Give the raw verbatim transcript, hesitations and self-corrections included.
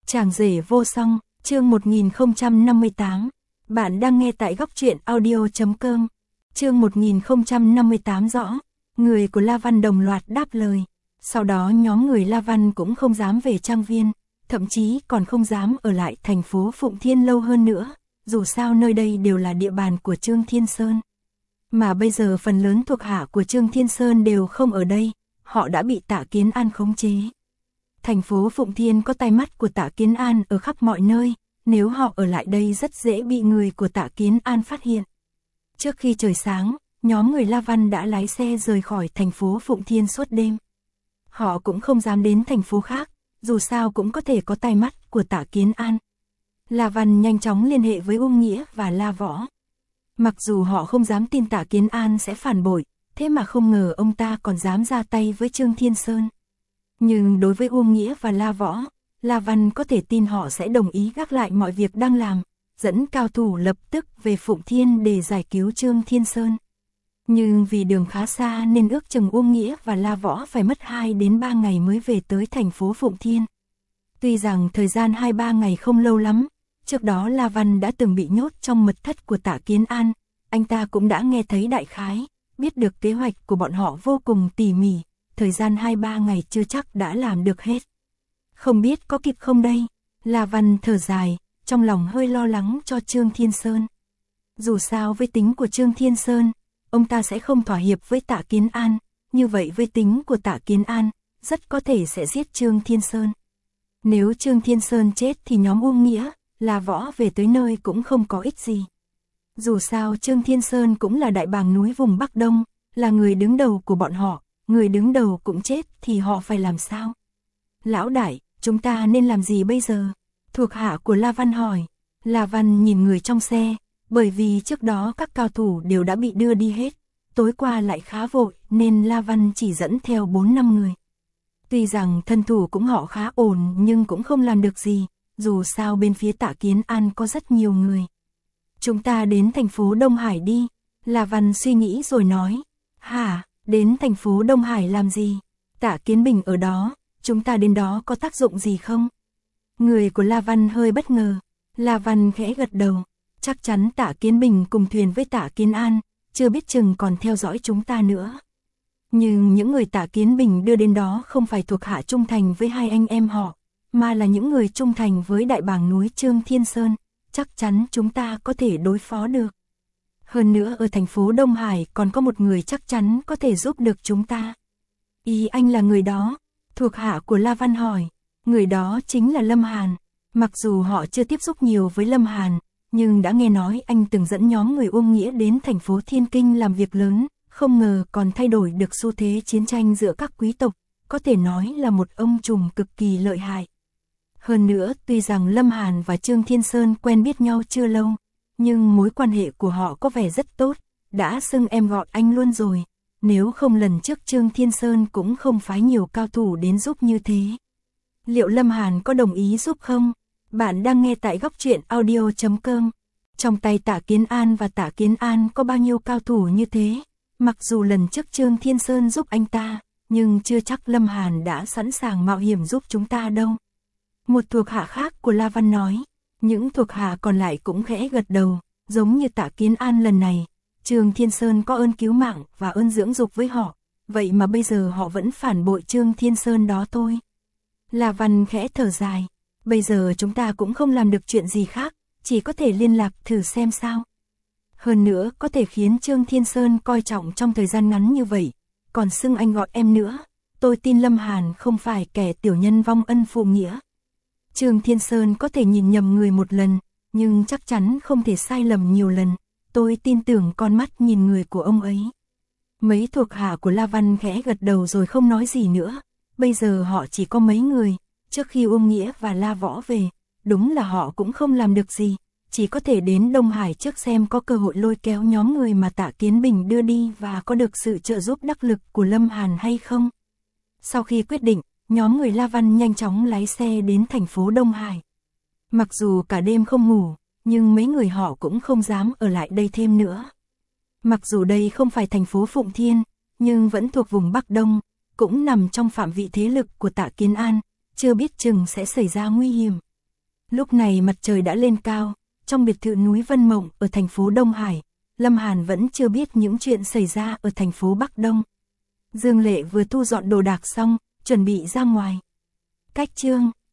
Chàng rể vô song, chương một nghìn không trăm năm mươi tám. Bạn đang nghe tại góc truyện audio chấm com. Chương một nghìn không trăm năm mươi tám rõ. Người của La Văn đồng loạt đáp lời. Sau đó nhóm người La Văn cũng không dám về trang viên, thậm chí còn không dám ở lại thành phố Phụng Thiên lâu hơn nữa, dù sao nơi đây đều là địa bàn của Trương Thiên Sơn. Mà bây giờ phần lớn thuộc hạ của Trương Thiên Sơn đều không ở đây, họ đã bị Tạ Kiến An khống chế. Thành phố Phụng Thiên có tai mắt của Tạ Kiến An ở khắp mọi nơi, nếu họ ở lại đây rất dễ bị người của Tạ Kiến An phát hiện. Trước khi trời sáng, nhóm người La Văn đã lái xe rời khỏi thành phố Phụng Thiên suốt đêm. Họ cũng không dám đến thành phố khác, dù sao cũng có thể có tai mắt của Tạ Kiến An. La Văn nhanh chóng liên hệ với Uông Nghĩa và La Võ. Mặc dù họ không dám tin Tạ Kiến An sẽ phản bội, thế mà không ngờ ông ta còn dám ra tay với Trương Thiên Sơn. Nhưng đối với Uông Nghĩa và La Võ, La Văn có thể tin họ sẽ đồng ý gác lại mọi việc đang làm, dẫn cao thủ lập tức về Phụng Thiên để giải cứu Trương Thiên Sơn. Nhưng vì đường khá xa nên ước chừng Uông Nghĩa và La Võ phải mất hai đến ba ngày mới về tới thành phố Phụng Thiên. Tuy rằng thời gian hai ba ngày không lâu lắm, trước đó La Văn đã từng bị nhốt trong mật thất của Tạ Kiến An, anh ta cũng đã nghe thấy đại khái, biết được kế hoạch của bọn họ vô cùng tỉ mỉ, thời gian hai ba ngày chưa chắc đã làm được hết. Không biết có kịp không đây? La Văn thở dài, trong lòng hơi lo lắng cho Trương Thiên Sơn. Dù sao với tính của Trương Thiên Sơn, ông ta sẽ không thỏa hiệp với Tạ Kiến An, như vậy với tính của Tạ Kiến An, rất có thể sẽ giết Trương Thiên Sơn. Nếu Trương Thiên Sơn chết thì nhóm Uông Nghĩa, La Võ về tới nơi cũng không có ích gì. Dù sao Trương Thiên Sơn cũng là đại bàng núi vùng Bắc Đông, là người đứng đầu của bọn họ, người đứng đầu cũng chết thì họ phải làm sao? Lão đại, chúng ta nên làm gì bây giờ? Thuộc hạ của La Văn hỏi. La Văn nhìn người trong xe, bởi vì trước đó các cao thủ đều đã bị đưa đi hết, tối qua lại khá vội nên La Văn chỉ dẫn theo bốn năm người. Tuy rằng thân thủ cũng họ khá ổn nhưng cũng không làm được gì, dù sao bên phía Tạ Kiến An có rất nhiều người. Chúng ta đến thành phố Đông Hải đi, La Văn suy nghĩ rồi nói. Hả, đến thành phố Đông Hải làm gì? Tạ Kiến Bình ở đó, chúng ta đến đó có tác dụng gì không? Người của La Văn hơi bất ngờ. La Văn khẽ gật đầu, chắc chắn Tạ Kiến Bình cùng thuyền với Tạ Kiến An, chưa biết chừng còn theo dõi chúng ta nữa. Nhưng những người Tạ Kiến Bình đưa đến đó không phải thuộc hạ trung thành với hai anh em họ, mà là những người trung thành với đại bàng núi Trương Thiên Sơn, chắc chắn chúng ta có thể đối phó được. Hơn nữa ở thành phố Đông Hải còn có một người chắc chắn có thể giúp được chúng ta. Ý anh là người đó? Thuộc hạ của La Văn hỏi. Người đó chính là Lâm Hàn. Mặc dù họ chưa tiếp xúc nhiều với Lâm Hàn, nhưng đã nghe nói anh từng dẫn nhóm người Uông Nghĩa đến thành phố Thiên Kinh làm việc lớn, không ngờ còn thay đổi được xu thế chiến tranh giữa các quý tộc, có thể nói là một ông trùm cực kỳ lợi hại. Hơn nữa, tuy rằng Lâm Hàn và Trương Thiên Sơn quen biết nhau chưa lâu, nhưng mối quan hệ của họ có vẻ rất tốt, đã xưng em gọi anh luôn rồi, nếu không lần trước Trương Thiên Sơn cũng không phái nhiều cao thủ đến giúp như thế. Liệu Lâm Hàn có đồng ý giúp không? Bạn đang nghe tại góc truyện audio chấm com. Trong tay Tạ Kiến An và Tạ Kiến An có bao nhiêu cao thủ như thế? Mặc dù lần trước Trương Thiên Sơn giúp anh ta, nhưng chưa chắc Lâm Hàn đã sẵn sàng mạo hiểm giúp chúng ta đâu. Một thuộc hạ khác của La Văn nói. Những thuộc hạ còn lại cũng khẽ gật đầu, giống như Tạ Kiến An lần này. Trương Thiên Sơn có ơn cứu mạng và ơn dưỡng dục với họ, vậy mà bây giờ họ vẫn phản bội Trương Thiên Sơn đó thôi. La Văn khẽ thở dài, bây giờ chúng ta cũng không làm được chuyện gì khác, chỉ có thể liên lạc thử xem sao. Hơn nữa có thể khiến Trương Thiên Sơn coi trọng trong thời gian ngắn như vậy, còn xưng anh gọi em nữa, tôi tin Lâm Hàn không phải kẻ tiểu nhân vong ân phụ nghĩa. Trương Thiên Sơn có thể nhìn nhầm người một lần, nhưng chắc chắn không thể sai lầm nhiều lần, tôi tin tưởng con mắt nhìn người của ông ấy. Mấy thuộc hạ của La Văn khẽ gật đầu rồi không nói gì nữa. Bây giờ họ chỉ có mấy người, trước khi Uông Nghĩa và La Võ về, đúng là họ cũng không làm được gì, chỉ có thể đến Đông Hải trước xem có cơ hội lôi kéo nhóm người mà Tạ Kiến Bình đưa đi và có được sự trợ giúp đắc lực của Lâm Hàn hay không. Sau khi quyết định, nhóm người La Văn nhanh chóng lái xe đến thành phố Đông Hải. Mặc dù cả đêm không ngủ, nhưng mấy người họ cũng không dám ở lại đây thêm nữa. Mặc dù đây không phải thành phố Phụng Thiên, nhưng vẫn thuộc vùng Bắc Đông, cũng nằm trong phạm vị thế lực của Tạ Kiến An, chưa biết chừng sẽ xảy ra nguy hiểm, Lúc này mặt trời đã lên cao, trong biệt thự núi Vân Mộng ở thành phố Đông Hải, Lâm Hàn vẫn chưa biết những chuyện xảy ra ở thành phố Bắc Đông. Dương Lệ vừa thu dọn đồ đạc xong, chuẩn bị ra ngoài. Cách chương